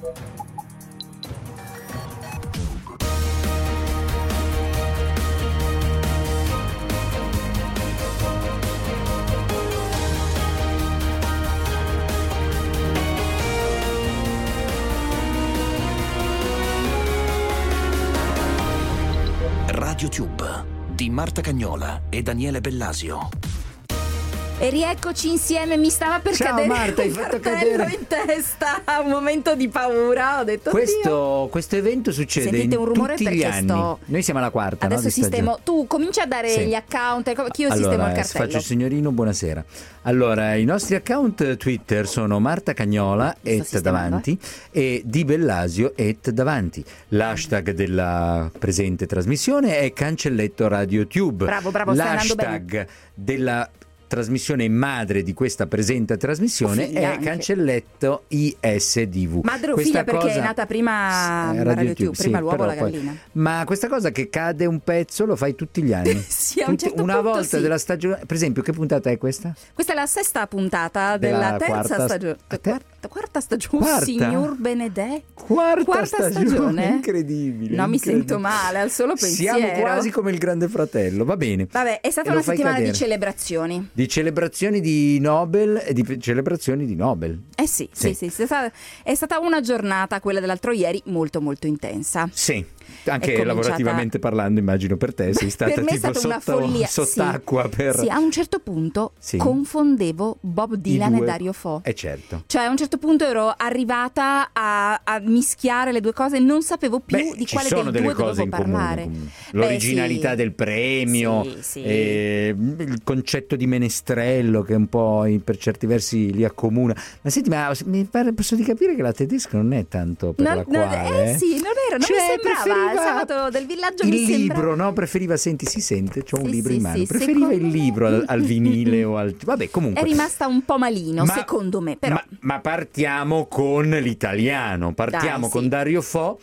RadioTube di Marta Cagnola e Daniele Bellasio. E rieccoci insieme, mi stava per cadere Marta, hai un fatto cartello cadere in testa, un momento di paura, ho detto questo evento succede sentite in un rumore tutti gli perché anni. Noi siamo alla quarta, adesso no, di sistemo, tu cominci a dare gli account, che io sistemo il cartello. Faccio il signorino, buonasera. Allora, i nostri account Twitter sono Marta Cagnola @davanti e Di Bellasio @davanti. L'hashtag della presente trasmissione è Cancelletto RadioTube. Bravo, stai andando bene. L'hashtag della trasmissione madre di questa presente trasmissione è anche. Cancelletto ISDV. Madre o figlia, perché è nata prima RadioTube, prima l'uovo o la gallina. Ma questa cosa che cade un pezzo lo fai tutti gli anni. Sì, a un certo una punto volta sì. della stagione. Per esempio, che puntata è questa? Questa è la sesta puntata della terza stagione. Quarta stagione, signor Benedetto. Quarta stagione? Incredibile. No, mi sento male al solo pensiero. Siamo quasi come il Grande Fratello, va bene. Vabbè, è stata una settimana di celebrazioni. Di celebrazioni di Nobel e di celebrazioni di Nobel. Sì. È stata una giornata, quella dell'altro ieri, molto molto intensa. Sì. Anche lavorativamente parlando, immagino per te sei stata per me tipo è stata una follia. Sott'acqua Sì, a un certo punto confondevo Bob Dylan e Dario Fo. Certo. Cioè a un certo punto ero arrivata a mischiare le due cose, non sapevo più di quale dei due dovevo parlare. Comune. L'originalità del premio, il concetto di menestrello che un po' per certi versi li accomuna. Ma senti, mi pare, posso di capire che la tedesca non è tanto per la quale. Sì, non era, non mi sembrava. Il sabato del villaggio il mi libro, sembra... no? Preferiva, senti, si sente, c'ho un libro in mano. Sì, Preferiva il libro al vinile o al... Vabbè, comunque. È rimasta un po' malino, secondo me, però. Ma partiamo con l'italiano, con Dario Fo.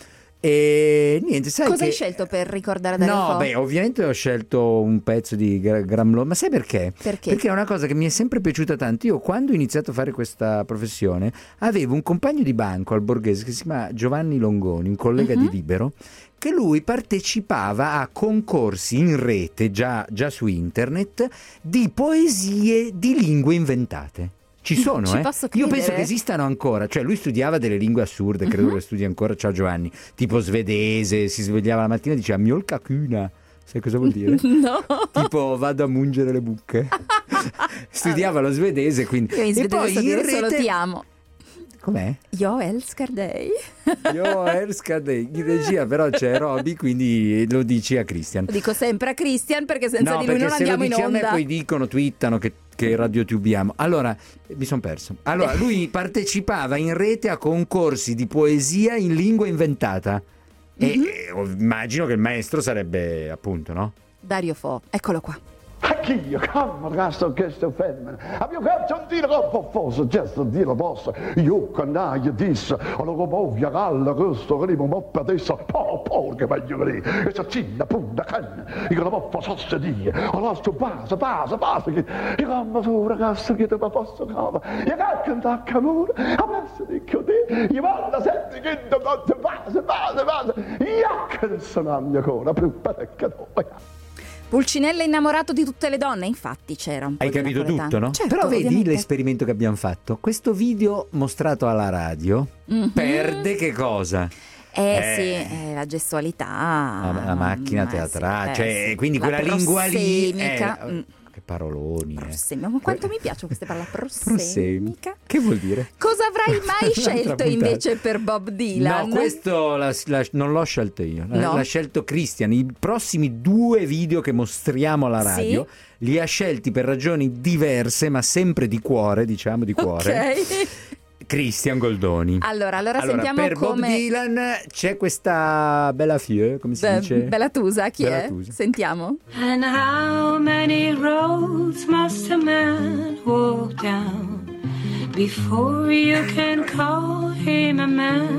E niente, sai cosa hai scelto per ricordare Dario Fo? No, beh, ovviamente ho scelto un pezzo di Gramlo, ma sai perché? Perché è una cosa che mi è sempre piaciuta tanto. Io quando ho iniziato a fare questa professione avevo un compagno di banco al Borghese che si chiama Giovanni Longoni, un collega di Libero, che lui partecipava a concorsi in rete, già su internet, di poesie di lingue inventate. Ci sono, Io penso che esistano ancora. Cioè lui studiava delle lingue assurde, credo che studi ancora, ciao Giovanni, tipo svedese, si svegliava la mattina e diceva mjolka kuna. Sai cosa vuol dire? No. Tipo vado a mungere le buche. Studiava lo svedese, quindi. Io in svedese poi so dire solo ti amo. Com'è? Io älskar dig. Io älskar dig. In regia però c'è Roby, quindi lo dici a Christian. Lo dico sempre a Christian perché senza di lui non andiamo in onda. No, perché se lo dici a me poi dicono, twittano che radiotubiamo. Allora, mi sono perso. Allora, lui partecipava in rete a concorsi di poesia in lingua inventata. E immagino che il maestro sarebbe, appunto, no? Dario Fo, eccolo qua. Anch'io, come ragazzo che sto femmina, abbiamo fatto un tiro troppo fosse, gesto di la posta, io canaglia disse, allora povia galla, questo che rimo moppa adesso, che meglio lì, e sta cinna, punta, canna, e che la moppa sosse die, allora sto pasa, che, e come tu ragazzo che te la posso cava, e che canta amore, adesso dico te, e guarda, senti che te pasa, e che sono la mia cora, più parecchia dopo. Pulcinella innamorato di tutte le donne, infatti c'era un po'. Hai capito tutto, no? Certo, però vedi ovviamente. l'esperimento che abbiamo fatto. Questo video mostrato alla radio perde che cosa? Sì, la gestualità. La macchina teatrale, cioè quindi la quella lingua lì. Che paroloni. Ma quanto mi piacciono queste parole, prossemica. Che vuol dire? Cosa avrai mai scelto invece per Bob Dylan? No, questo non l'ho scelto io, no. L'ha scelto Christian. I prossimi 2 video che mostriamo alla radio li ha scelti per ragioni diverse, ma sempre di cuore, diciamo di cuore. Ok. Christian Goldoni. Allora sentiamo per come... Bob Dylan c'è questa bella fille, come si dice? Bella Tusa, chi Bella è? Tusa. Sentiamo. And how many roads must a man walk down before you can call him a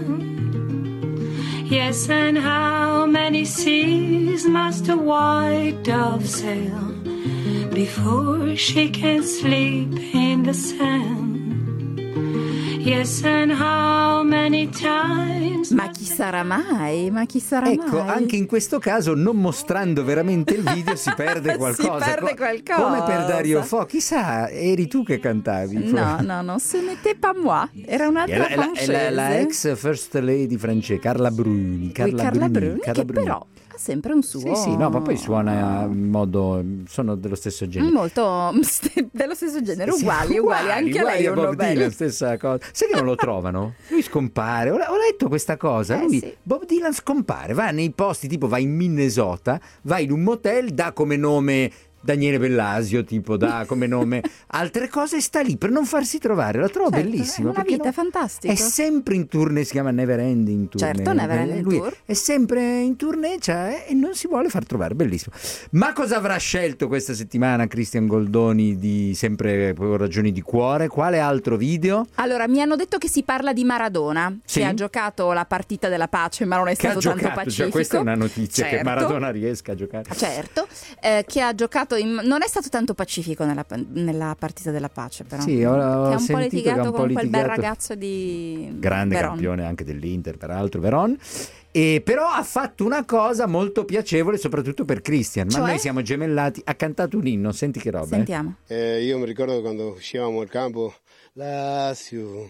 man? Yes, and how many seas must a white dove sail before she can sleep in the sand? Yes, and how many times. Ma chi sarà mai? Ma chi sarà ecco, mai? anche in questo caso, non mostrando veramente il video, si perde qualcosa. Si perde qualcosa. Come per Dario Fo, chissà, eri tu che cantavi? No, ce n'était pas moi. Era un'altra francese. La ex first lady francese, Carla Bruni. Carla Bruni, che però ha sempre un suo. Sì, no, ma poi suona in modo. Sono dello stesso genere. Molto dello stesso genere, uguali. Anche lei è un Bob Dylan, stessa cosa. Sai che non lo trovano? Lui scompare. Ho letto questa cosa. Lui, Bob Dylan scompare, va nei posti, tipo va in Minnesota, va in un motel, dà come nome Daniele Bellasio, tipo dà come nome altre cose, e sta lì per non farsi trovare. La trovo bellissima, è una vita fantastica. È sempre in tournée, si chiama Never Ending Tournée. Certo, Never Ending Lui Tour. è sempre in tournée, e non si vuole far trovare, bellissimo. Ma cosa avrà scelto questa settimana Cristian Goldoni, di sempre per ragioni di cuore? Quale altro video? Allora, mi hanno detto che si parla di Maradona, sì? che ha giocato la partita della pace, ma non è stato tanto pacifico. Questa è una notizia, certo, che Maradona riesca a giocare. Certo, che ha giocato non è stato tanto pacifico nella partita della pace, però. Sì, che ha un po' litigato con quel bel ragazzo di grande Veron. Campione anche dell'Inter, peraltro, Veron. E però ha fatto una cosa molto piacevole, soprattutto per Christian. Ma noi siamo gemellati. Ha cantato un inno, senti che roba. Sentiamo. Io mi ricordo quando uscivamo al campo, Lazio,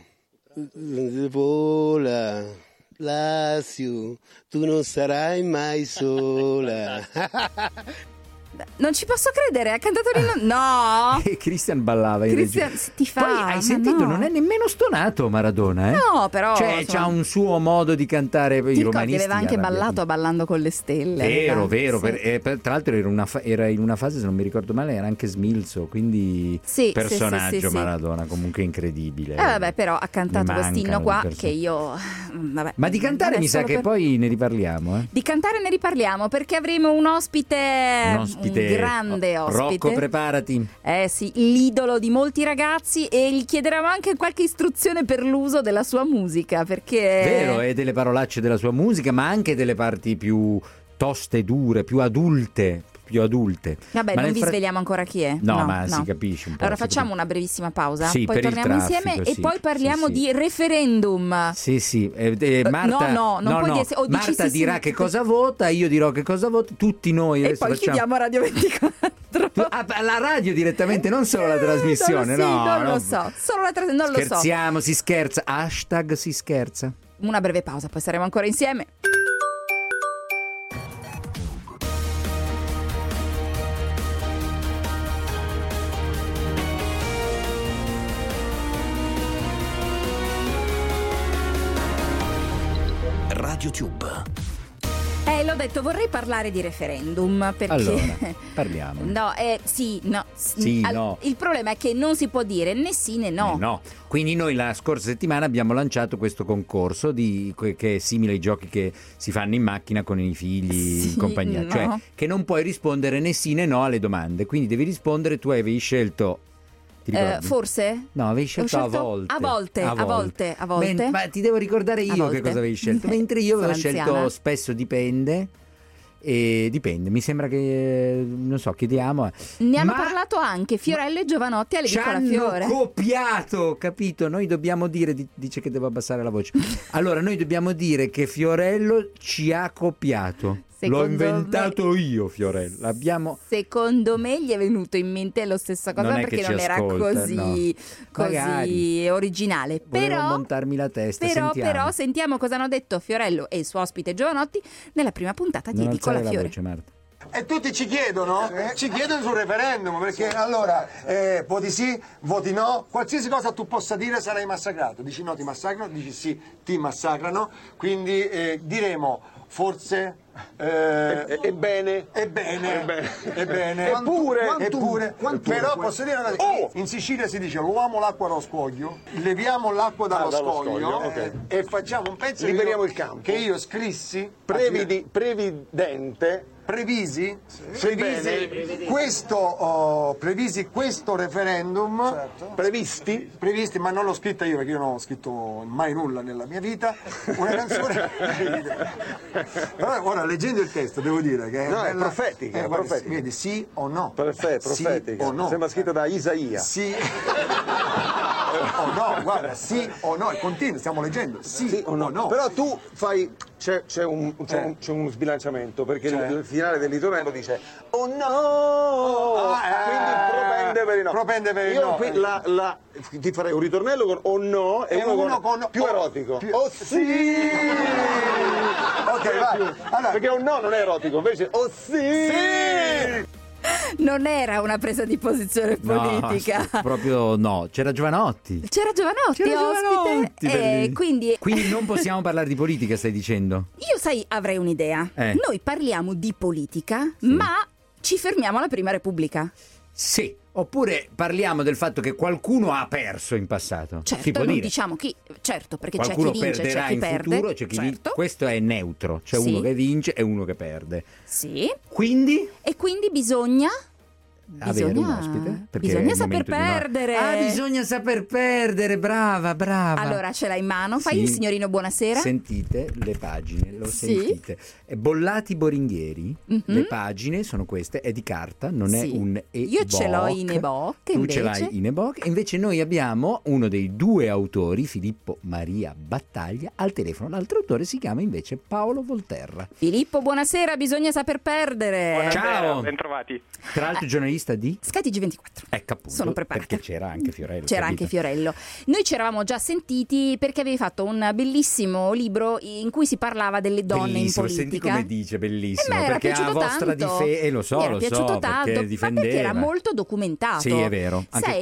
vola, Lazio, tu non sarai mai sola. Non ci posso credere, ha cantato l'inno. No! E Christian ballava in Christian ti fa. Poi hai sentito, non è nemmeno stonato Maradona, eh? No, però. Cioè, c'ha un suo modo di cantare. Ti ricordi che aveva anche ballato a Ballando con le Stelle? Vero. Sì. Tra l'altro era in una fase, se non mi ricordo male, era anche smilzo, quindi personaggio sì. Maradona comunque incredibile. Vabbè, però ha cantato quest'inno qua che io. Vabbè, ma di cantare mi sa che poi ne riparliamo, Di cantare ne riparliamo, perché avremo un grande ospite. Rocco, preparati. Sì, l'idolo di molti ragazzi, e gli chiederemo anche qualche istruzione per l'uso della sua musica, perché vero, e delle parolacce della sua musica, ma anche delle parti più toste, dure, più adulte. Vabbè, non vi sveliamo ancora chi è. No, ma si capisce un po'. Allora facciamo una brevissima pausa, sì, poi torniamo insieme e poi parliamo di referendum. Sì. Marta, non puoi dire. Marta dirà che cosa vota, io dirò che cosa vota, tutti noi. E poi chiediamo a Radio 24. La radio direttamente, non solo la trasmissione. Non lo so. Solo la trasmissione, non lo so. Scherziamo, si scherza. Hashtag si scherza. Una breve pausa, poi saremo ancora insieme. YouTube. L'ho detto, vorrei parlare di referendum, perché allora, parliamo. No. Il problema è che non si può dire né sì né no. No. Quindi noi la scorsa settimana abbiamo lanciato questo concorso che è simile ai giochi che si fanno in macchina con i figli in compagnia, no. Cioè che non puoi rispondere né sì né no alle domande, quindi devi rispondere. Tu avevi scelto forse? No, avevi scelto a volte. A volte. Ma ti devo ricordare io che cosa avevi scelto. Mentre io avevo scelto spesso dipende. E dipende, mi sembra che non so, chiediamo. Ne hanno parlato anche Fiorello e Giovanotti all'Edicola Fiore. Ci hanno copiato, capito? Noi dobbiamo dire, dice che devo abbassare la voce. Allora, noi dobbiamo dire che Fiorello ci ha copiato. L'ho inventato io, Fiorello. Secondo me gli è venuto in mente la stessa cosa, perché non era così originale. Volevo montarmi la testa. Però sentiamo cosa hanno detto Fiorello e il suo ospite Giovanotti nella prima puntata di Edicola Fiore. Voce, Marta. E tutti ci chiedono sul referendum, perché allora voti sì, voti no, qualsiasi cosa tu possa dire sarai massacrato. Dici no, ti massacrano, dici sì, ti massacrano. Quindi diremo forse, ebbene, eppure, però posso dire una cosa, in Sicilia si dice l'uomo l'acqua dallo scoglio, leviamo l'acqua dallo scoglio e facciamo un pezzo, liberiamo il campo, che io scrissi, previsi questo referendum, previsti, ma non l'ho scritta io, perché io non ho scritto mai nulla nella mia vita, una canzone. Però ora, leggendo il testo, devo dire che è profetica, vedi, sì o no. Profetica, sì o no. sembra scritto da Isaia. Sì. o no, guarda, sì o no, e continua, stiamo leggendo, sì o no. Però tu fai, c'è un sbilanciamento, perché il finale del ritornello dice oh no, quindi propende per il no. Propende per il no. Io qui ti farei un ritornello con oh no e uno con più erotico. Oh sì! Ok, vai. Allora, perché un no non è erotico, invece oh sì! Non era una presa di posizione politica. No, proprio no. C'era Giovanotti ospite. Quindi non possiamo parlare di politica, stai dicendo? Io avrei un'idea. Noi parliamo di politica, ma ci fermiamo alla Prima Repubblica. Sì, oppure parliamo del fatto che qualcuno ha perso in passato. Certo, non diciamo chi, certo, perché qualcuno c'è chi vince, perderà c'è chi in perde. Futuro, c'è chi vince. Questo è neutro, c'è uno che vince e uno che perde. Sì. Quindi bisogna avere un ospite, bisogna saper perdere. Bisogna saper perdere, brava. Allora ce l'hai in mano, fai il signorino buonasera. Sentite le pagine, sentite. Bollati Boringhieri, le pagine sono queste, è di carta, non è un e-book. Io ce l'ho in e-book, tu ce l'hai in e-book, e invece noi abbiamo uno dei due autori, Filippo Maria Battaglia, al telefono. L'altro autore si chiama invece Paolo Volterra. Filippo, buonasera, bisogna saper perdere. Buonasera, ciao, bentrovati. Tra l'altro giornalista di SkyTG24. Ecco, appunto, sono preparata. perché c'era anche Fiorello. Noi ci eravamo già sentiti perché avevi fatto un bellissimo libro in cui si parlava delle donne in politica. Senti come dice, bellissimo, perché a vostra difesa, lo so, mi era piaciuto tanto, perché difendeva. Ma perché era molto documentato. Sì, è vero, anche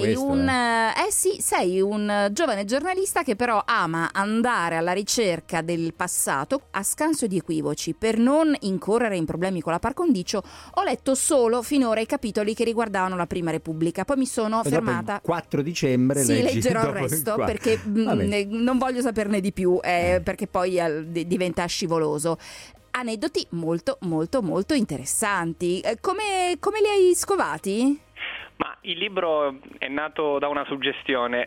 sei un giovane giornalista che però ama andare alla ricerca del passato a scanso di equivoci. Per non incorrere in problemi con la par condicio, ho letto solo finora i capitoli che riguardavano la Prima Repubblica, poi mi sono fermata. 4 dicembre leggerò il resto perché non voglio saperne di più, perché poi diventa scivoloso. Aneddoti molto molto molto interessanti. Come li hai scovati? Ma il libro è nato da una suggestione,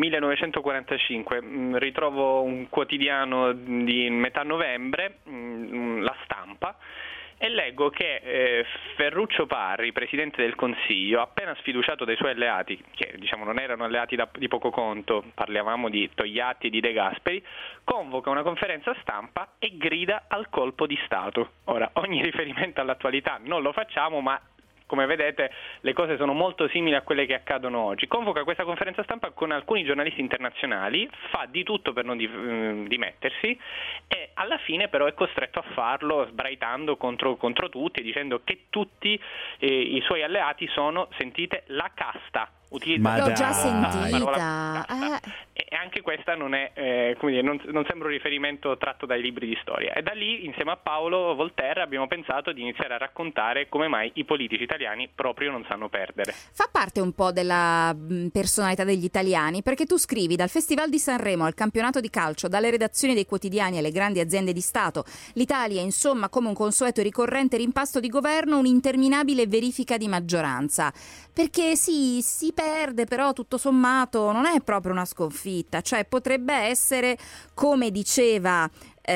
1945, ritrovo un quotidiano di metà novembre, La Stampa, e leggo che Ferruccio Parri, Presidente del Consiglio, appena sfiduciato dai suoi alleati, che non erano alleati di poco conto, parlavamo di Togliatti e di De Gasperi, convoca una conferenza stampa e grida al colpo di Stato. Ora, ogni riferimento all'attualità non lo facciamo, ma come vedete le cose sono molto simili a quelle che accadono oggi. Convoca questa conferenza stampa con alcuni giornalisti internazionali, fa di tutto per non dimettersi e alla fine però è costretto a farlo sbraitando contro tutti e dicendo che tutti i suoi alleati sono, sentite, la casta. L'ho già sentita. E anche questa non è non sembra un riferimento tratto dai libri di storia. E da lì, insieme a Paolo Volterra, abbiamo pensato di iniziare a raccontare come mai i politici italiani proprio non sanno perdere. Fa parte un po' della personalità degli italiani, perché tu scrivi: dal Festival di Sanremo al campionato di calcio, dalle redazioni dei quotidiani alle grandi aziende di Stato, l'Italia insomma come un consueto e ricorrente rimpasto di governo, un'interminabile verifica di maggioranza. Perché si perde, però tutto sommato non è proprio una sconfitta, cioè potrebbe essere, come diceva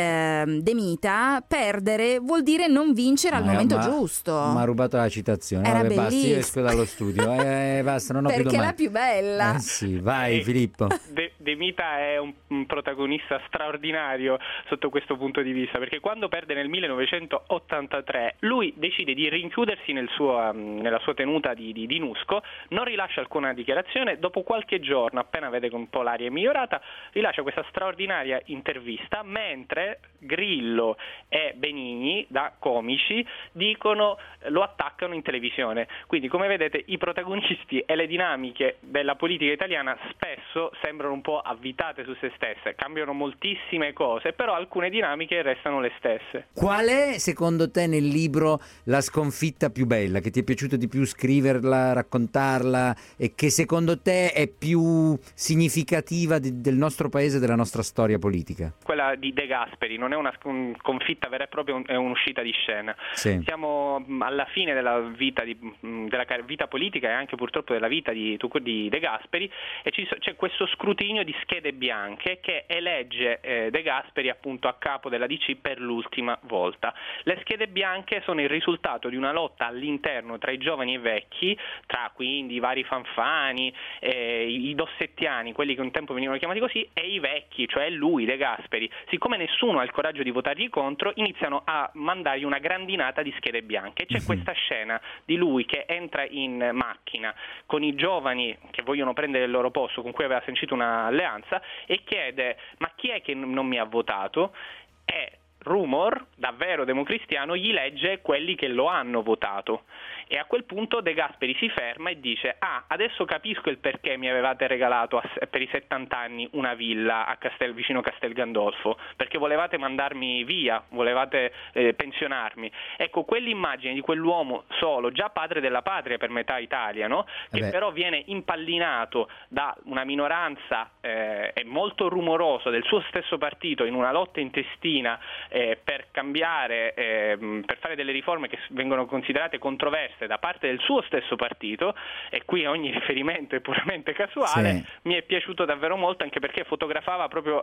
De Mita, perdere vuol dire non vincere al momento giusto. Ma ha rubato la citazione. Era basta, io bellissimo. esco dallo studio. Basta, non ho perché più domande. è la più bella. Sì, vai Filippo. De Mita è un protagonista straordinario sotto questo punto di vista, perché quando perde nel 1983 lui decide di rinchiudersi nella sua tenuta di Nusco, non rilascia alcuna dichiarazione. Dopo qualche giorno, appena vede che un po' l'aria è migliorata, rilascia questa straordinaria intervista, mentre Grillo e Benigni, da comici, lo attaccano in televisione. Quindi, come vedete, i protagonisti e le dinamiche della politica italiana spesso sembrano un po' avvitate su se stesse, cambiano moltissime cose, però alcune dinamiche restano le stesse. Qual è, secondo te, nel libro la sconfitta più bella, che ti è piaciuto di più scriverla, raccontarla, e che secondo te è più significativa del nostro paese e della nostra storia politica? Quella di De Gasperi, Gasperi, non è una sconfitta vera e propria, è un'uscita di scena. Sì. Siamo alla fine della vita politica e anche purtroppo della vita di De Gasperi, e c'è questo scrutinio di schede bianche che elegge De Gasperi appunto a capo della DC per l'ultima volta. Le schede bianche sono il risultato di una lotta all'interno tra i giovani e i vecchi, tra quindi i vari Fanfani, i dossettiani, quelli che un tempo venivano chiamati così, e i vecchi, cioè lui, De Gasperi. Siccome nessuno ha il coraggio di votargli contro, iniziano a mandargli una grandinata di schede bianche. C'è questa scena di lui che entra in macchina con i giovani che vogliono prendere il loro posto, con cui aveva sancito un'alleanza, e chiede: ma chi è che non mi ha votato? E Rumor, davvero democristiano, gli legge quelli che lo hanno votato, e a quel punto De Gasperi si ferma e dice: adesso capisco il perché mi avevate regalato per i 70 anni una villa vicino Castel Gandolfo, perché volevate mandarmi via, volevate pensionarmi. Ecco, quell'immagine di quell'uomo solo, già padre della patria per metà Italia, no? Che però viene impallinato da una minoranza molto rumorosa del suo stesso partito in una lotta intestina per cambiare, per fare delle riforme che vengono considerate controverse da parte del suo stesso partito, e qui ogni riferimento è puramente casuale. Sì. Mi è piaciuto davvero molto, anche perché fotografava proprio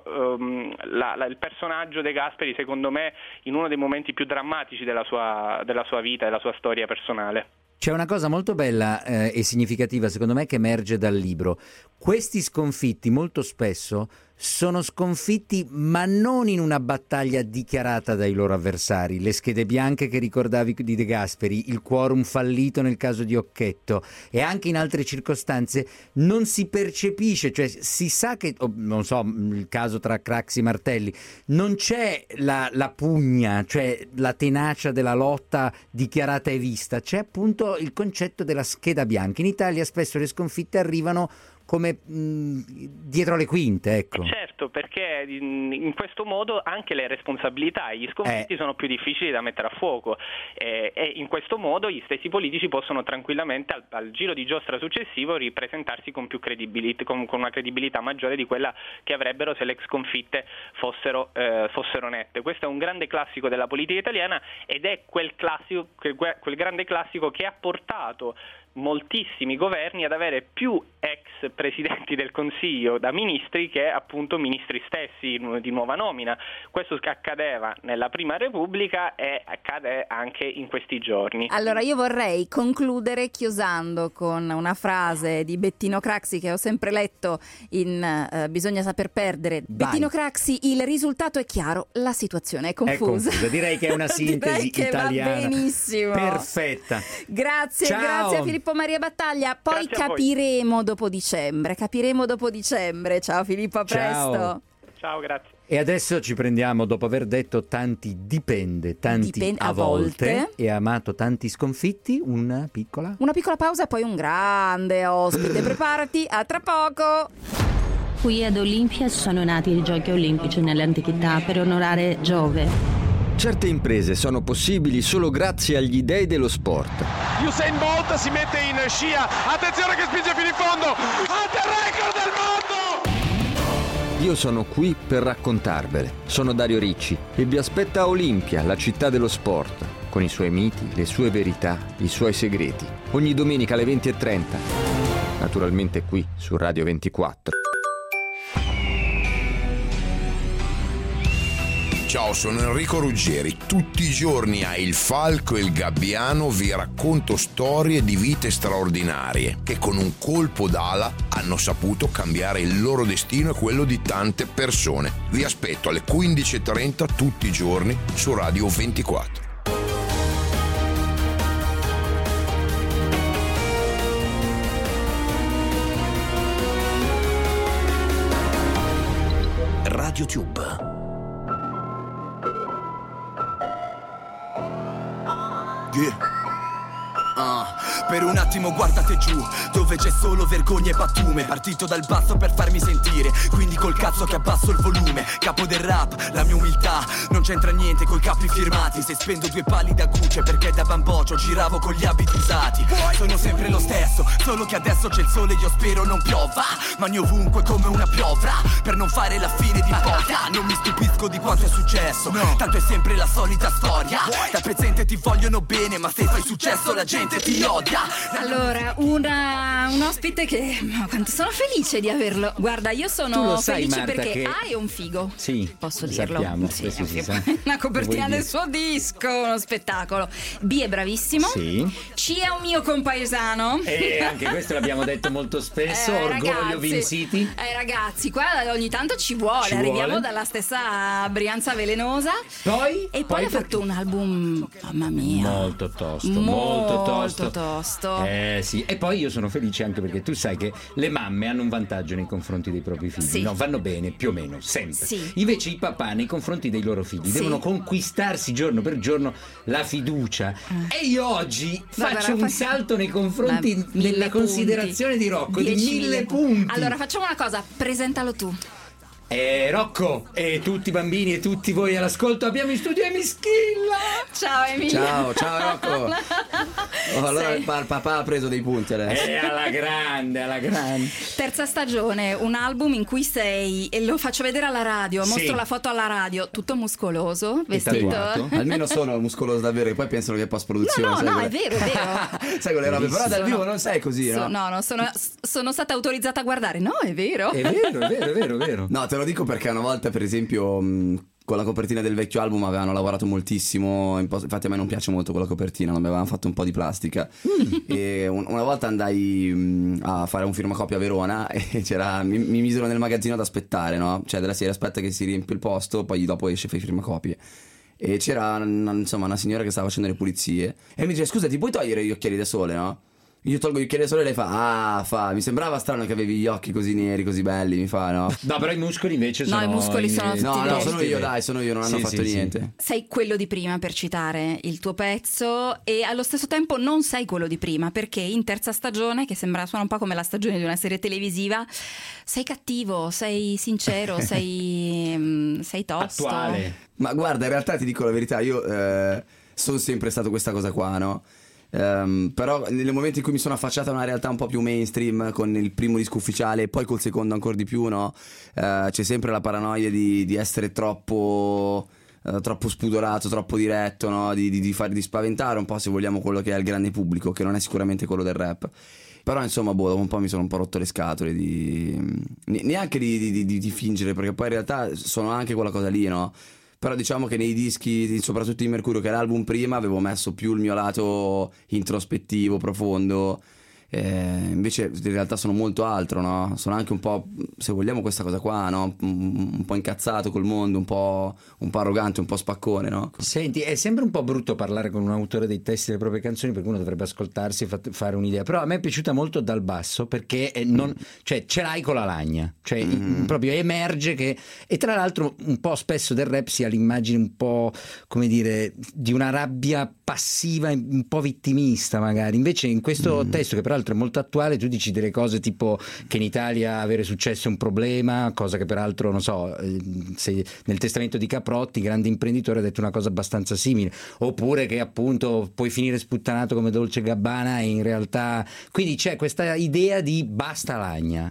il personaggio De Gasperi, secondo me, in uno dei momenti più drammatici della sua vita e della sua storia personale. C'è una cosa molto bella e significativa, secondo me, che emerge dal libro. Questi sconfitti molto spesso sono sconfitti, ma non in una battaglia dichiarata dai loro avversari. Le schede bianche che ricordavi di De Gasperi, il quorum fallito nel caso di Occhetto, e anche in altre circostanze non si percepisce, cioè si sa che, non so, il caso tra Craxi e Martelli, non c'è la pugna, cioè la tenacia della lotta dichiarata e vista, c'è appunto il concetto della scheda bianca. In Italia spesso le sconfitte arrivano come dietro le quinte, ecco. Certo, perché in questo modo anche le responsabilità e gli sconfitti sono più difficili da mettere a fuoco, e in questo modo gli stessi politici possono tranquillamente al giro di giostra successivo ripresentarsi con più credibilità, con una credibilità maggiore di quella che avrebbero se le sconfitte fossero nette. Questo è un grande classico della politica italiana, ed è quel grande classico che ha portato moltissimi governi ad avere più ex presidenti del Consiglio da ministri che appunto ministri stessi di nuova nomina. Questo accadeva nella Prima Repubblica e accade anche in questi giorni. Allora io vorrei concludere chiosando con una frase di Bettino Craxi che ho sempre letto in Bisogna saper perdere. Vai. Bettino Craxi: il risultato è chiaro, la situazione è confusa. Direi che è una sintesi italiana. Va benissimo. Perfetta. Grazie, ciao. Grazie a Filippo Maria Battaglia. Poi capiremo dopo dicembre. Ciao Filippo, a presto. Ciao, grazie. E adesso ci prendiamo, dopo aver detto tanti dipende a volte e amato tanti sconfitti, una piccola pausa e poi un grande ospite. Preparati, a tra poco. Qui ad Olimpia sono nati i Giochi Olimpici nell'antichità per onorare Giove. Certe imprese sono possibili solo grazie agli dei dello sport. Usain Bolt si mette in scia, attenzione che spinge fino in fondo, batte il record del mondo! Io sono qui per raccontarvele. Sono Dario Ricci e vi aspetta a Olimpia, la città dello sport, con i suoi miti, le sue verità, i suoi segreti. Ogni domenica alle 20:30. Naturalmente qui su Radio 24. Ciao, sono Enrico Ruggeri. Tutti i giorni a Il Falco e il Gabbiano vi racconto storie di vite straordinarie che con un colpo d'ala hanno saputo cambiare il loro destino e quello di tante persone. Vi aspetto alle 15:30 tutti i giorni su Radio 24. Radio Tube. Per un attimo guardate giù, dove c'è solo vergogna e pattume. Partito dal basso per farmi sentire, quindi col cazzo che abbasso il volume. Capo del rap, la mia umiltà non c'entra niente coi capi firmati. Se spendo 2 pali da Gucci perché da bamboccio giravo con gli abiti usati. Sono sempre lo stesso, solo che adesso c'è il sole, io spero non piova. Mani ovunque come una piovra, per non fare la fine di poca. Non mi stupisco di quanto è successo, tanto è sempre la solita storia. Da presente ti vogliono bene, ma se fai successo la gente ti odia. Allora, un ospite che quanto sono felice di averlo. Guarda, io sono felice, Marta, perché è un figo. Sì, posso dirlo. Sappiamo, sì, si sa. Una copertina del suo disco, uno spettacolo. B è bravissimo. Sì. C è un mio compaesano. E anche questo l'abbiamo detto molto spesso. Orgoglio Vinciti. Ragazzi, qua ogni tanto ci vuole. Arriviamo dalla stessa Brianza velenosa. Poi ha fatto un album, mamma mia, molto tosto. Sì. E poi io sono felice anche perché tu sai che le mamme hanno un vantaggio nei confronti dei propri figli. Sì. No, vanno bene più o meno sempre. Sì. Invece i papà nei confronti dei loro figli devono conquistarsi giorno per giorno la fiducia. E io oggi faccio un salto nei confronti della considerazione di Rocco di 1000 punti. Allora facciamo una cosa, presentalo tu. Rocco e tutti i bambini e tutti voi all'ascolto, abbiamo in studio Emischilla. Ciao Emilio. Ciao Rocco. Allora il papà ha preso dei punti adesso. Alla grande. Terza stagione, un album in cui sei, e lo faccio vedere alla radio, mostro la foto alla radio, tutto muscoloso, vestito. Almeno sono muscoloso davvero, che poi pensano che è post produzione. No, è vero. Sai quelle robe, però dal vivo non sei così, no? No, sono stata autorizzata a guardare. No, è vero. È vero. No, te lo dico perché una volta, per esempio, con la copertina del vecchio album avevano lavorato moltissimo. Infatti a me non piace molto quella copertina, non mi avevano fatto un po' di plastica. E una volta andai a fare un firmacopia a Verona e mi misero nel magazzino ad aspettare, no? Cioè della serie aspetta che si riempie il posto, poi dopo esce e fai firmacopie. E c'era una signora che stava facendo le pulizie e mi dice: scusa, ti puoi togliere gli occhiali da sole, no? Io tolgo gli occhiali da sole e lei fa mi sembrava strano che avevi gli occhi così neri, così belli, mi fa, no? No, però i muscoli invece sono... No, i muscoli sono tutti No, sono io, non hanno fatto niente. Sei quello di prima, per citare il tuo pezzo, e allo stesso tempo non sei quello di prima, perché in terza stagione, che suona un po' come la stagione di una serie televisiva, sei cattivo, sei sincero, sei tosto. Attuale. Ma guarda, in realtà ti dico la verità, io sono sempre stato questa cosa qua, no? Però nel momento in cui mi sono affacciata a una realtà un po' più mainstream, con il primo disco ufficiale e poi col secondo ancora di più, no? C'è sempre la paranoia di essere troppo spudorato, troppo diretto, no? Di spaventare un po', se vogliamo, quello che è il grande pubblico, che non è sicuramente quello del rap. Però insomma, dopo un po' mi sono un po' rotto le scatole neanche di fingere, perché poi in realtà sono anche quella cosa lì, no? Però diciamo che nei dischi, soprattutto di Mercurio, che era l'album prima, avevo messo più il mio lato introspettivo, profondo. Invece in realtà sono molto altro, no? Sono anche un po', se vogliamo, questa cosa qua, no? Un po' incazzato col mondo, un po' arrogante, un po' spaccone, no? Senti, è sempre un po' brutto parlare con un autore dei testi delle proprie canzoni, perché uno dovrebbe ascoltarsi e fare un'idea. Però a me è piaciuta molto Dal basso, perché cioè ce l'hai con la lagna, cioè proprio emerge che, e tra l'altro un po' spesso del rap si ha l'immagine un po', come dire, di una rabbia passiva, un po' vittimista magari. Invece in questo testo, che peraltro è molto attuale, tu dici delle cose tipo che in Italia avere successo è un problema, cosa che peraltro, non so, se nel testamento di Caprotti, grande imprenditore, ha detto una cosa abbastanza simile, oppure che appunto puoi finire sputtanato come Dolce & Gabbana, e in realtà quindi c'è questa idea di basta lagna.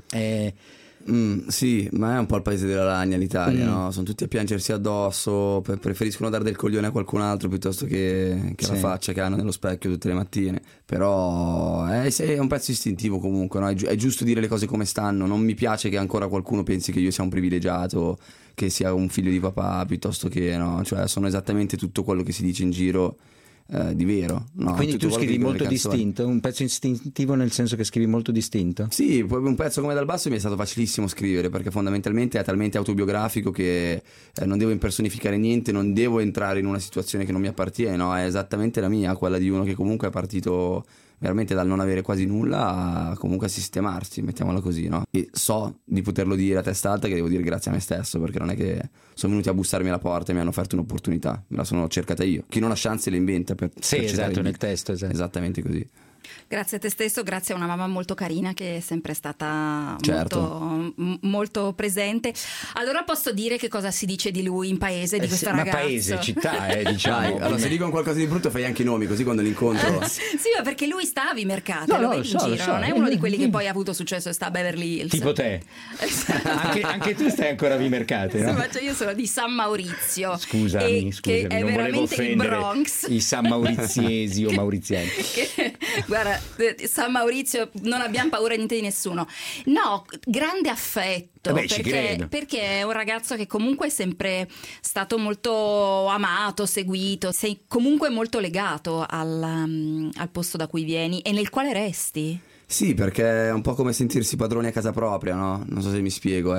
Sì, ma è un po' il paese della lagna l'Italia, no? Sono tutti a piangersi addosso, preferiscono dare del coglione a qualcun altro piuttosto che la faccia che hanno nello specchio tutte le mattine. Però è un pezzo istintivo comunque, no? È giusto dire le cose come stanno. Non mi piace che ancora qualcuno pensi che io sia un privilegiato, che sia un figlio di papà, piuttosto che, no? Cioè sono esattamente tutto quello che si dice in giro di vero, no? Quindi tu scrivi molto distinto, un pezzo istintivo, nel senso che scrivi molto distinto? Sì, poi un pezzo come Dal basso mi è stato facilissimo scrivere, perché fondamentalmente è talmente autobiografico che non devo impersonificare niente, non devo entrare in una situazione che non mi appartiene, no? È esattamente la mia, quella di uno che comunque è partito veramente dal non avere quasi nulla a comunque a sistemarsi, mettiamola così, no? E so di poterlo dire a testa alta, che devo dire grazie a me stesso, perché non è che sono venuti a bussarmi alla porta e mi hanno offerto un'opportunità, me la sono cercata io. Chi non ha chance le inventa. Sì, esatto, nel testo, esatto. Esattamente così. Grazie a te stesso, grazie a una mamma molto carina che è sempre stata Certo. molto presente. Allora posso dire che cosa si dice di lui in paese, di questo ragazzo? Ma paese, città, diciamo. Allora, se dicono qualcosa di brutto fai anche i nomi, così quando li incontro. Sì, ma perché lui sta a Vimercate, lo vedi in giro, non è uno di quelli che poi ha avuto successo e sta a Beverly Hills. Tipo te. anche tu stai ancora a Vimercate, no? Sì, io sono di San Maurizio. Scusami, che è non volevo veramente il offendere Bronx. i San Mauriziesi o mauriziani. Guarda, San Maurizio, non abbiamo paura niente di nessuno. No, grande affetto. Perché è un ragazzo che comunque è sempre stato molto amato, seguito, sei comunque molto legato al posto da cui vieni e nel quale resti. Sì, perché è un po' come sentirsi padroni a casa propria, no? Non so se mi spiego.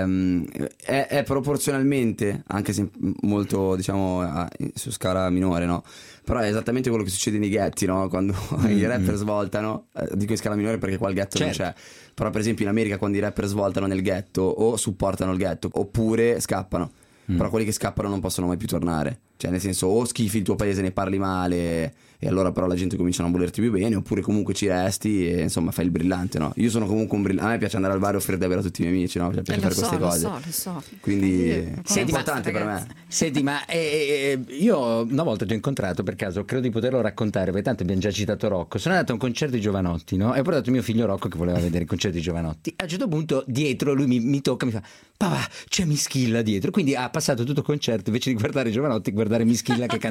È proporzionalmente, anche se molto, diciamo, su scala minore, no? Però è esattamente quello che succede nei ghetti, no? Quando i rapper svoltano, dico in scala minore perché qua il ghetto non c'è. Però per esempio in America quando i rapper svoltano nel ghetto o supportano il ghetto oppure scappano. Però quelli che scappano non possono mai più tornare. Cioè nel senso, o schifi il tuo paese, ne parli male e allora però la gente comincia a non volerti più bene, oppure comunque ci resti e insomma fai il brillante, no? Io sono comunque un brillante, a me piace andare al bar e offrire da bere a tutti i miei amici, no? Cioè, piace fare queste cose. Lo so. Quindi è importante per me. Senti, ma io una volta ti ho incontrato per caso, credo di poterlo raccontare, perché tanto abbiamo già citato Rocco. Sono andato a un concerto di Giovanotti, no? E ho portato mio figlio Rocco che voleva vedere il concerto di Giovanotti. A un certo punto dietro lui mi tocca, mi fa: papà, c'è Mischilla dietro. Quindi ha passato tutto il concerto invece di guardare Giovanotti, guardare Mischilla che cantava.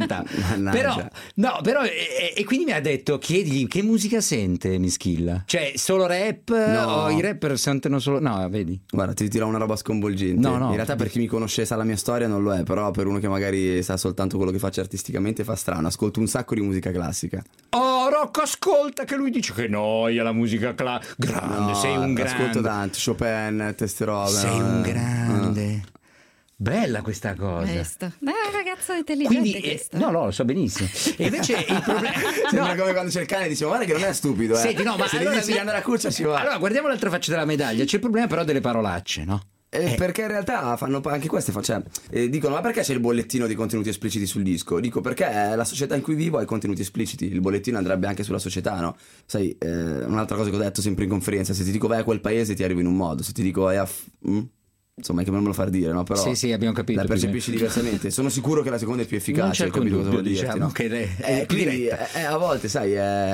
Però e quindi mi ha detto: chiedigli che musica sente Mischilla. Cioè solo rap? No. O i rapper sentono solo. No, vedi. Guarda, ti dirò una roba sconvolgente. No. In realtà per chi mi conosce e sa la mia storia non lo è, però per uno che magari sa soltanto quello che faccio artisticamente fa strano. Ascolto un sacco di musica classica. Oh, Rocco, ascolta che lui dice che noia la musica classica. Grande, No, sei un grande. Ascolto tanto Chopin, teste robe. Sei un grande. Bella questa cosa. È un ragazzo intelligente. Quindi, questo. no, lo so benissimo. E invece il problema sembra come quando c'è il cane e dice: guarda che non è stupido, Senti, no, ma se allora gli dici di andare a cuccia ci va. Allora guardiamo l'altra faccia della medaglia. C'è il problema però delle parolacce, no? Perché in realtà fanno anche queste dicono: ma perché c'è il bollettino di contenuti espliciti sul disco? Dico: perché la società in cui vivo ha i contenuti espliciti. Il bollettino andrebbe anche sulla società, no? Sai, un'altra cosa che ho detto sempre in conferenza: se ti dico vai a quel paese ti arrivo in un modo, se ti dico vai a insomma, che non me lo far dire, no? Però sì, abbiamo capito. La percepisci diversamente. Sono sicuro che la seconda è più efficace. Non c'è alcun dubbio, diciamo, che quindi a volte, sai,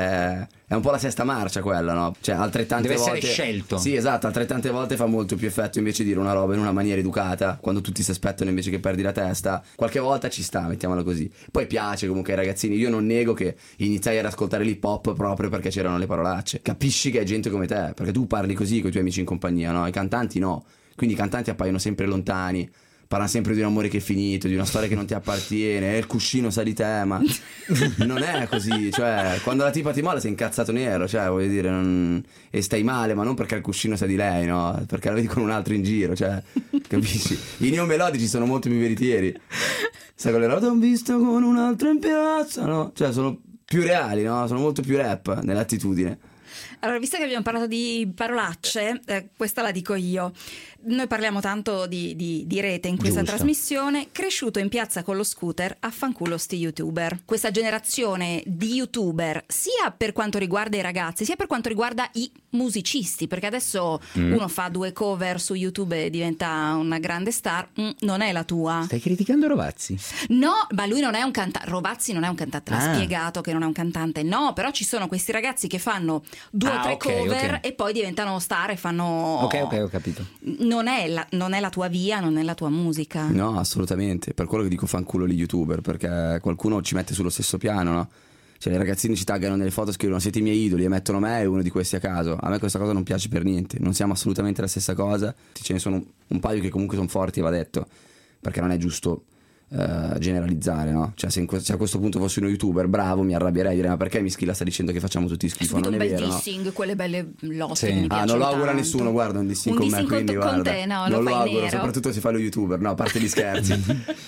è un po' la sesta marcia quella, no? Cioè, altrettante deve volte essere scelto. Sì, esatto, altrettante volte fa molto più effetto invece dire una roba in una maniera educata, quando tutti si aspettano invece che perdi la testa. Qualche volta ci sta, mettiamola così. Poi piace comunque ai ragazzini. Io non nego che iniziai ad ascoltare l'hip hop proprio perché c'erano le parolacce. Capisci che è gente come te, perché tu parli così con i tuoi amici in compagnia, no? I cantanti no. Quindi i cantanti appaiono sempre lontani, parlano sempre di un amore che è finito, di una storia che non ti appartiene, il cuscino sa di te, ma non è così, cioè quando la tipa ti molla sei incazzato nero, cioè voglio dire, e stai male, ma non perché il cuscino sa di lei, no? Perché la vedi con un altro in giro, cioè, capisci? I neomelodici sono molto più veritieri, sai, quelle robe, ho visto con un altro in piazza, no? Cioè sono più reali, no? Sono molto più rap nell'attitudine. Allora, visto che abbiamo parlato di parolacce, questa la dico io. Noi parliamo tanto di rete in questa trasmissione. Cresciuto in piazza con lo scooter, affanculo sti youtuber. Questa generazione di youtuber, sia per quanto riguarda i ragazzi, sia per quanto riguarda i musicisti, perché adesso uno fa 2 cover su YouTube e diventa una grande star, non è la tua. Stai criticando Rovazzi? No, ma lui non è un cantante. Rovazzi non è un cantante, l'ha spiegato che non è un cantante. No, però ci sono questi ragazzi che fanno 2 o 3 cover e poi diventano star e fanno... Ok, ho capito. Non è la tua via, non è la tua musica. No, assolutamente. Per quello che dico fanculo gli youtuber, perché qualcuno ci mette sullo stesso piano, no? Cioè i ragazzini ci taggano nelle foto, scrivono siete i miei idoli e mettono me e uno di questi a caso. A me questa cosa non piace per niente. Non siamo assolutamente la stessa cosa. Ce ne sono un paio che comunque sono forti, va detto, perché non è giusto generalizzare, no? Cioè se a questo punto fossi uno youtuber bravo mi arrabbierei, direi ma perché Mischilla sta dicendo che facciamo tutti schifo? Non è vero, no? Dissing, quelle belle lotte che mi non lo augura nessuno, guarda, un dissing con me, quindi con te, no, non lo auguro, nero. soprattutto se fai lo youtuber, no, a parte gli scherzi.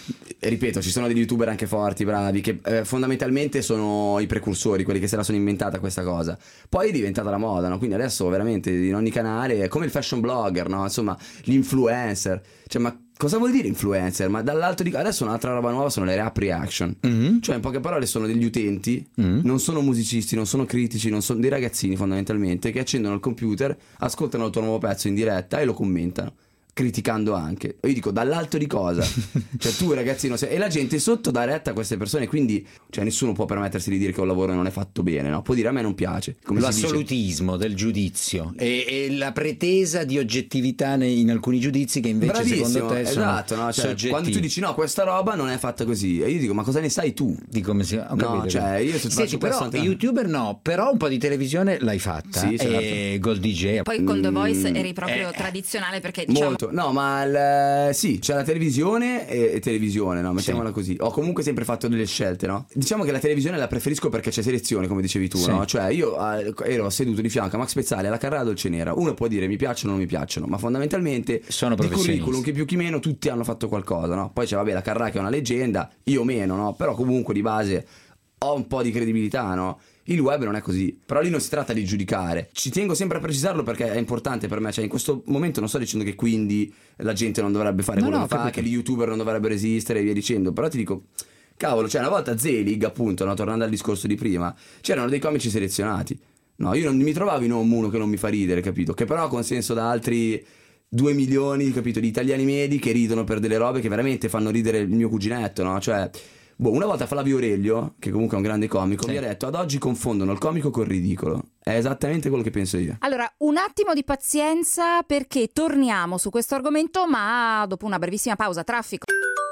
E ripeto, ci sono degli youtuber anche forti, bravi, che fondamentalmente sono i precursori, quelli che se la sono inventata questa cosa. Poi è diventata la moda, no? Quindi adesso veramente in ogni canale è come il fashion blogger, no? Insomma, l'influencer. Cioè, ma cosa vuol dire influencer? Ma dall'alto di adesso un'altra roba nuova sono le rap reaction. Cioè in poche parole sono degli utenti, non sono musicisti, non sono critici, non sono dei ragazzini fondamentalmente che accendono il computer, ascoltano il tuo nuovo pezzo in diretta e lo commentano, criticando anche. Io dico dall'alto di cosa? Cioè tu ragazzino e la gente sotto dà retta a queste persone, quindi cioè nessuno può permettersi di dire che un lavoro non è fatto bene, no? Può dire a me non piace, come l'assolutismo del giudizio e la pretesa di oggettività in alcuni giudizi che invece bravissimo, secondo te sono esatto, no? Cioè, quando tu dici no, questa roba non è fatta così, e io dico ma cosa ne sai tu di come si no, cioè io senti, però youtuber no, però un po' di televisione l'hai fatta, sì, certo. E Gold DJ poi con The Voice eri proprio tradizionale perché diciamo... molto, no ma sì, c'è la televisione e televisione, no, mettiamola così. Ho comunque sempre fatto delle scelte, no? Diciamo che la televisione la preferisco perché c'è selezione, come dicevi tu, no? Cioè io ero seduto di fianco a Max Pezzali, alla Carrà Dolce Nera. Uno può dire mi piacciono o non mi piacciono, ma fondamentalmente sono di curriculum che più chi meno tutti hanno fatto qualcosa, no? Poi c'è vabbè la Carrà che è una leggenda, io meno, no? Però comunque di base ho un po' di credibilità, no? Il web non è così, però lì non si tratta di giudicare. Ci tengo sempre a precisarlo perché è importante per me. Cioè in questo momento non sto dicendo che quindi la gente non dovrebbe fare quello che fa, che gli youtuber non dovrebbero esistere e via dicendo. Però ti dico, cavolo, cioè una volta Zelig appunto, no, tornando al discorso di prima, c'erano dei comici selezionati. No, io non mi trovavo in uno che non mi fa ridere, capito? Che però ha consenso da altri 2 milioni, capito, di italiani medi che ridono per delle robe che veramente fanno ridere il mio cuginetto, no? Cioè una volta Flavio Aurelio, che comunque è un grande comico, mi ha detto ad oggi confondono il comico col ridicolo. È esattamente quello che penso io. Allora, un attimo di pazienza perché torniamo su questo argomento, ma dopo una brevissima pausa. Traffico.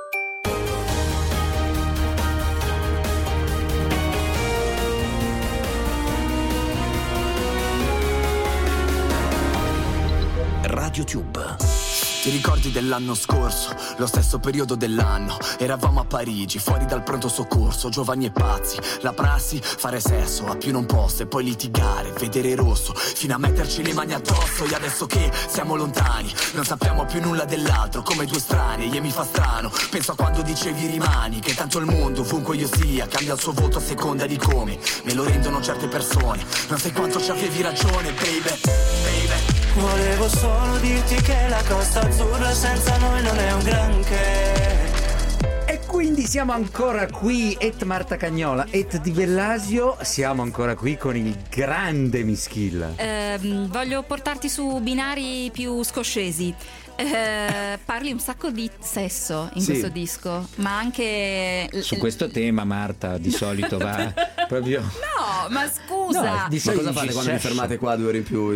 Radio Tube. Ti ricordi dell'anno scorso, lo stesso periodo dell'anno, eravamo a Parigi, fuori dal pronto soccorso, giovani e pazzi, la prassi, fare sesso, a più non posso, e poi litigare, vedere rosso, fino a metterci le mani addosso, e adesso che siamo lontani, non sappiamo più nulla dell'altro, come due strani, e mi fa strano, penso a quando dicevi rimani, che tanto il mondo, ovunque io sia, cambia il suo voto a seconda di come me lo rendono certe persone, non sai quanto ci avevi ragione, baby, baby. Volevo solo dirti che la Costa Azzurra senza noi non è un granché. E quindi siamo ancora qui, et Marta Cagnola, et Di Bellasio, siamo ancora qui con il grande Mischilla. Voglio portarti su binari più scoscesi. Parli un sacco di sesso in questo disco, ma anche su questo tema Marta di solito va proprio. No, ma scusa. No, ma cosa fate quando vi fermate qua 2 ore in più?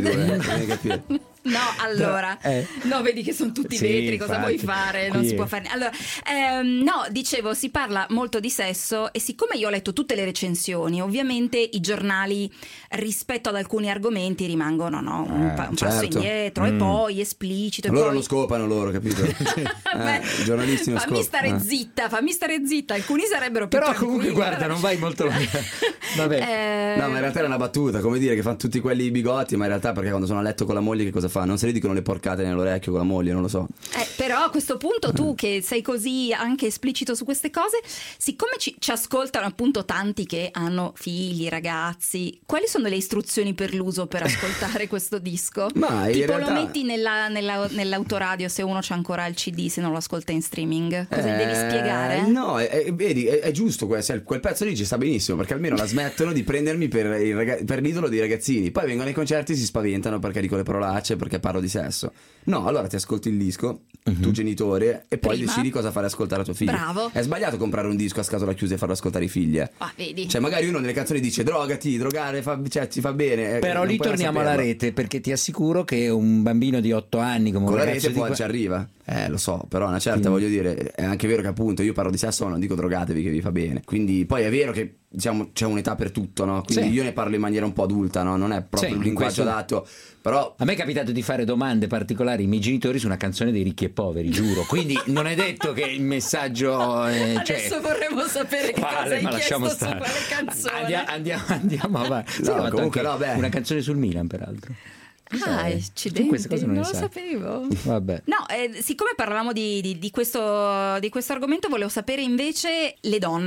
No, allora, no, vedi che sono tutti vetri, cosa vuoi fare? Non si può fare. Allora, no, dicevo, si parla molto di sesso e siccome io ho letto tutte le recensioni, ovviamente i giornali rispetto ad alcuni argomenti rimangono un passo indietro e poi esplicito. Loro poi... non scopano loro, capito? I giornalisti non scopano. Fammi stare zitta, alcuni sarebbero più però comunque guarda, non vai molto lontano. Vabbè. No, ma in realtà era una battuta, come dire che fanno tutti quelli bigotti, ma in realtà perché quando sono a letto con la moglie che cosa fa? Non se le dicono le porcate nell'orecchio con la moglie, non lo so. Però a questo punto tu che sei così anche esplicito su queste cose, siccome ci ascoltano appunto tanti che hanno figli, ragazzi, quali sono le istruzioni per l'uso per ascoltare questo disco? Ma tipo realtà... lo metti nell'autoradio se uno c'ha ancora il CD, se non lo ascolta in streaming, così devi spiegare? No, vedi, è giusto quel pezzo lì ci sta benissimo, perché almeno la smettono di prendermi per l'idolo dei ragazzini. Poi vengono ai concerti e si spaventano perché dico le parolacce, perché parlo di sesso. No, allora ti ascolti il disco, tu genitore, e poi decidi cosa fare ascoltare a tuo figlio. Bravo. È sbagliato comprare un disco a scatola chiusa e farlo ascoltare ai figli. Vedi. Cioè magari uno nelle canzoni dice drogare ti fa bene. Però lì torniamo alla rete, perché ti assicuro che un bambino di 8 anni come con un la rete poi ci arriva. Lo so, però una certa voglio dire, è anche vero che appunto io parlo di sesso ma non dico drogatevi che vi fa bene. Quindi poi è vero che diciamo c'è un'età per tutto, no? Quindi io ne parlo in maniera un po' adulta, no? Non è proprio il linguaggio adatto. Però a me è capitato di fare domande particolari ai miei genitori su una canzone dei Ricchi e Poveri, giuro. Quindi non è detto che il messaggio adesso vorremmo sapere che cosa hai chiesto su quale canzone. Andiamo avanti. No, comunque una canzone sul Milan peraltro. Accidenti, queste cose non lo sai. sapevo. Vabbè. No, siccome parlavamo di questo argomento, volevo sapere invece le donne.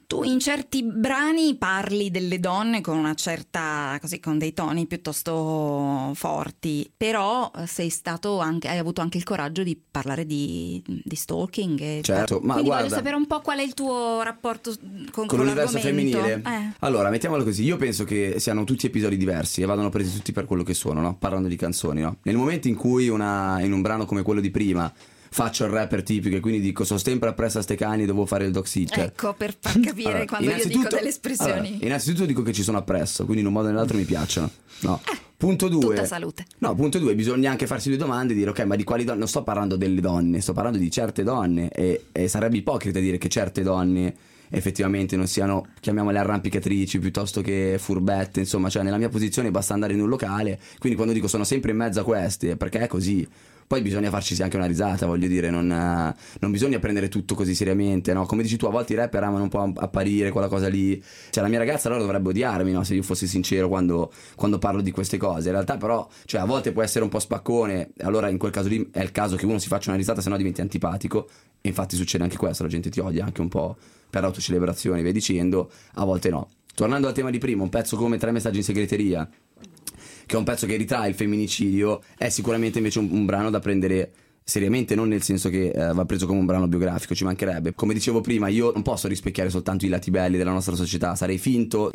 Tu in certi brani parli delle donne con una certa, così, con dei toni piuttosto forti, però hai avuto anche il coraggio di parlare di stalking. Certo, ma quindi guarda, voglio sapere un po' qual è il tuo rapporto con l'universo l'argomento. femminile. Allora, mettiamolo così, io penso che siano tutti episodi diversi e vadano presi tutti per quello che sono, no? Parlando di canzoni, no? Nel momento in cui in un brano come quello di prima faccio il rapper tipico e quindi dico sono sempre appresso a ste cani, devo fare il dog sitter. Ecco, per far capire quando io dico delle espressioni. Allora, innanzitutto dico che ci sono appresso, quindi in un modo o nell'altro mi piacciono. No. Punto 2. Tutta salute. No, punto 2, bisogna anche farsi due domande e dire ok, ma di quali donne? Non sto parlando delle donne, sto parlando di certe donne e sarebbe ipocrita dire che certe donne effettivamente non siano, chiamiamole arrampicatrici piuttosto che furbette, insomma, cioè nella mia posizione basta andare in un locale, quindi quando dico sono sempre in mezzo a queste, perché è così. Poi bisogna farci anche una risata, voglio dire, non bisogna prendere tutto così seriamente, no? Come dici tu, a volte i rapper amano un po' apparire quella cosa lì. Cioè la mia ragazza allora dovrebbe odiarmi, no? Se io fossi sincero quando parlo di queste cose. In realtà però, cioè a volte può essere un po' spaccone, allora in quel caso lì è il caso che uno si faccia una risata, sennò diventi antipatico. E infatti succede anche questo, la gente ti odia anche un po' per autocelebrazioni, via dicendo, a volte no. Tornando al tema di prima, un pezzo come 3 messaggi in segreteria, che è un pezzo che ritrae il femminicidio, è sicuramente invece un brano da prendere seriamente, non nel senso che va preso come un brano biografico, ci mancherebbe. Come dicevo prima, io non posso rispecchiare soltanto i lati belli della nostra società, sarei finto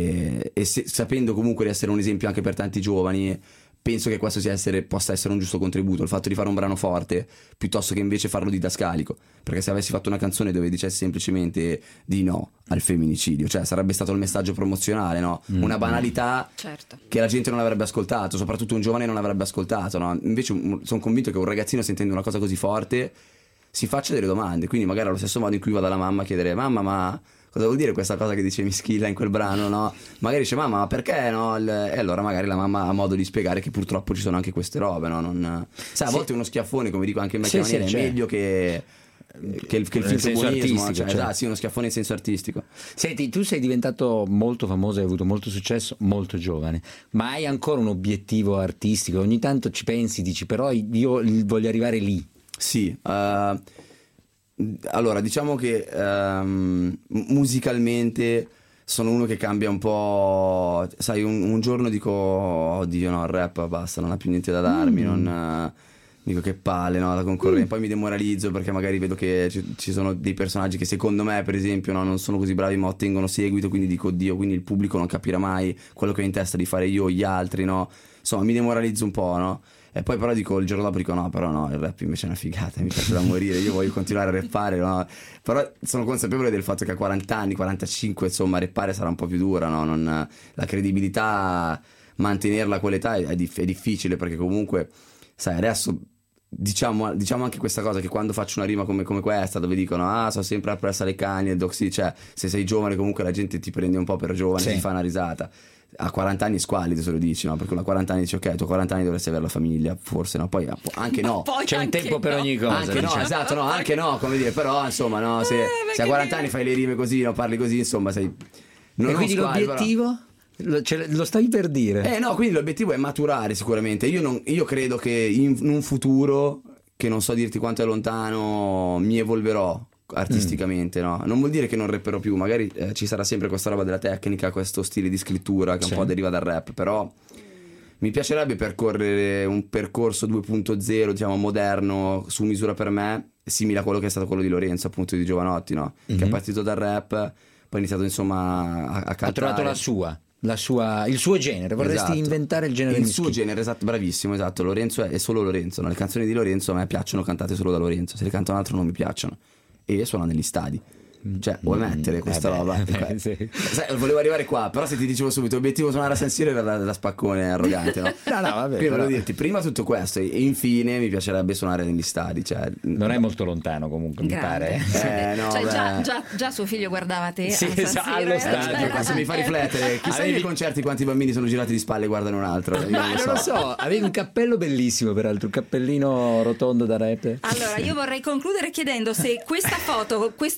e sapendo comunque di essere un esempio anche per tanti giovani, penso che questo possa essere un giusto contributo, il fatto di fare un brano forte piuttosto che invece farlo didascalico, perché se avessi fatto una canzone dove dicessi semplicemente di no al femminicidio, cioè sarebbe stato il messaggio promozionale, no? Una banalità, certo, che la gente non avrebbe ascoltato, soprattutto un giovane non avrebbe ascoltato, no? Invece sono convinto che un ragazzino, sentendo una cosa così forte, si faccia delle domande, quindi magari allo stesso modo in cui va dalla mamma a chiedere mamma, ma cosa vuol dire questa cosa che dice Mischilla in quel brano, no? Magari dice mamma, ma perché no? E allora magari la mamma ha modo di spiegare che purtroppo ci sono anche queste robe, no? Sai, a volte uno schiaffone, come dico anche in vecchia maniera, è meglio che il filtro buonismo, cioè, sì, uno schiaffone in senso artistico. Senti, tu sei diventato molto famoso, hai avuto molto successo molto giovane, ma hai ancora un obiettivo artistico? Ogni tanto ci pensi, dici però io voglio arrivare lì. Sì, allora diciamo che musicalmente sono uno che cambia un po', sai, un giorno dico oddio no, il rap basta, non ha più niente da darmi, non dico che palle, no, la concorrenza, poi mi demoralizzo perché magari vedo che ci sono dei personaggi che secondo me per esempio no, non sono così bravi ma ottengono seguito, quindi dico oddio, quindi il pubblico non capirà mai quello che ho in testa di fare io o gli altri, no, insomma mi demoralizzo un po', no. E poi però dico il giorno dopo dico no, però no, il rap invece è una figata, mi piace da morire, io voglio continuare a rappare, no? Però sono consapevole del fatto che a 40 anni, 45 insomma rappare sarà un po' più dura, no? La credibilità, mantenerla a quell'età è difficile, perché comunque sai adesso diciamo anche questa cosa, che quando faccio una rima come questa dove dicono sono sempre appresso alle cani e doxy, cioè se sei giovane comunque la gente ti prende un po' per giovane, sì, ti fa una risata. A 40 anni squallido se lo dici, no? Perché a 40 anni dici ok, tu a 40 anni dovresti avere la famiglia, forse no, poi anche no, poi c'è un tempo per ogni cosa, anche no, esatto, no, anche no, come dire, però insomma no, se a 40 anni fai le rime così, no, parli così, insomma sei e quindi l'obiettivo? Lo stai per dire? No, quindi l'obiettivo è maturare sicuramente. Io credo che in un futuro, che non so dirti quanto è lontano, mi evolverò artisticamente, no? Non vuol dire che non rapperò più, magari ci sarà sempre questa roba della tecnica, questo stile di scrittura che un po' deriva dal rap, però mi piacerebbe percorrere un percorso 2.0, diciamo moderno, su misura per me, simile a quello che è stato quello di Lorenzo, appunto, di Giovanotti, no? Che è partito dal rap, poi ha iniziato insomma a cantare. Ha trovato il suo genere, vorresti inventare il genere il suo genere, esatto, bravissimo, esatto. Lorenzo è solo Lorenzo, no? Le canzoni di Lorenzo a me piacciono cantate solo da Lorenzo, se le canta un altro non mi piacciono, e suona negli stadi. Cioè, vuoi mettere questa roba? Sì. Sai, volevo arrivare qua, però se ti dicevo subito obiettivo suonare a San Siro era da spaccone arrogante, no? No, vabbè. Quindi volevo dirti prima tutto questo e infine mi piacerebbe suonare negli stadi, cioè, non è molto lontano comunque, grande. Mi pare. No, cioè, già suo figlio guardava te allo stadio. Questo mi fa riflettere. Chissà nei concerti quanti bambini sono girati di spalle e guardano un altro. Ma non lo so. Avevi un cappello bellissimo, peraltro, un cappellino rotondo da rapper. Allora io vorrei concludere chiedendo se questa foto, questo Emis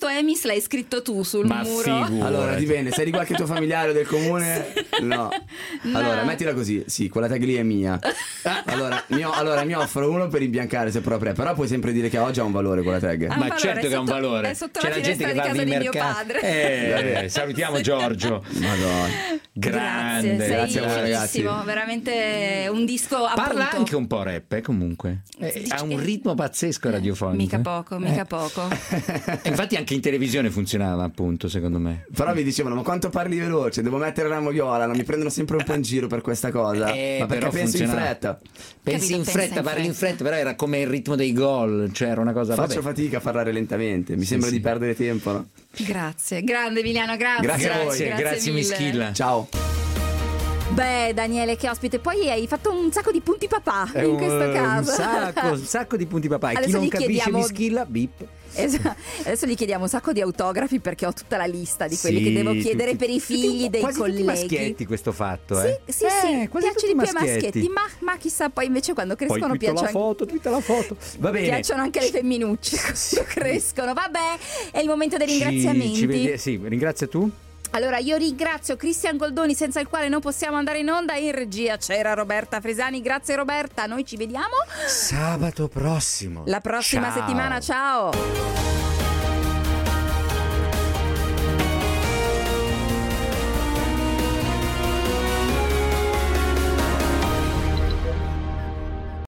l'hai scritto tu sul Ma muro. figurati. Allora, dipende, sei di qualche tuo familiare del comune? No. Allora, mettila così, sì, quella tag lì è mia. Allora, mi offro uno per imbiancare se proprio è, però puoi sempre dire che oggi ha un valore quella tag. Ha un Ma valore, certo che ha un sotto- valore. è sotto C'è la la gente finestra che di va casa nei di mio mercati. padre. Salutiamo Giorgio. Madonna. Grande. Sei Grazie a voi, ragazzi. bellissimo, veramente un disco appunto. Parla anche un po' rap, comunque. Ha un ritmo pazzesco radiofonico. Mica poco. E infatti anche in televisione funzionava, appunto, secondo me. Però mi dicevano, ma quanto parli veloce? Devo mettere la moviola, non mi prendono sempre un po' in giro per questa cosa. Ma perché però penso in funzionava. fretta. Pensi in fretta, parli in fretta, però era come il ritmo dei gol, cioè era una cosa. Faccio vabbè. fatica a parlare lentamente, mi sembra di perdere tempo, no? Grazie, grande Emiliano, grazie. Grazie a voi, grazie mille. Mischilla. Ciao. Beh, Daniele, che ospite. Poi hai fatto un sacco di punti papà in questo caso. Un sacco di punti papà. E chi Adesso non gli capisce chiediamo- Mischilla, bip. Adesso gli chiediamo un sacco di autografi perché ho tutta la lista di quelli che devo chiedere per i figli dei quasi colleghi. Tutti maschietti questo fatto, Sì, quasi piace tutti di più ai maschietti. maschietti, ma chissà, poi invece quando Poi crescono twitta piacciono la foto. Va bene. piacciono anche le femminucce quando crescono. Vabbè, è il momento dei ringraziamenti. Sì, ringrazia tu. Allora, io ringrazio Cristian Goldoni, senza il quale non possiamo andare in onda. In regia c'era Roberta Fresani. Grazie Roberta, noi ci vediamo Sabato prossimo. la prossima Ciao. settimana. Ciao.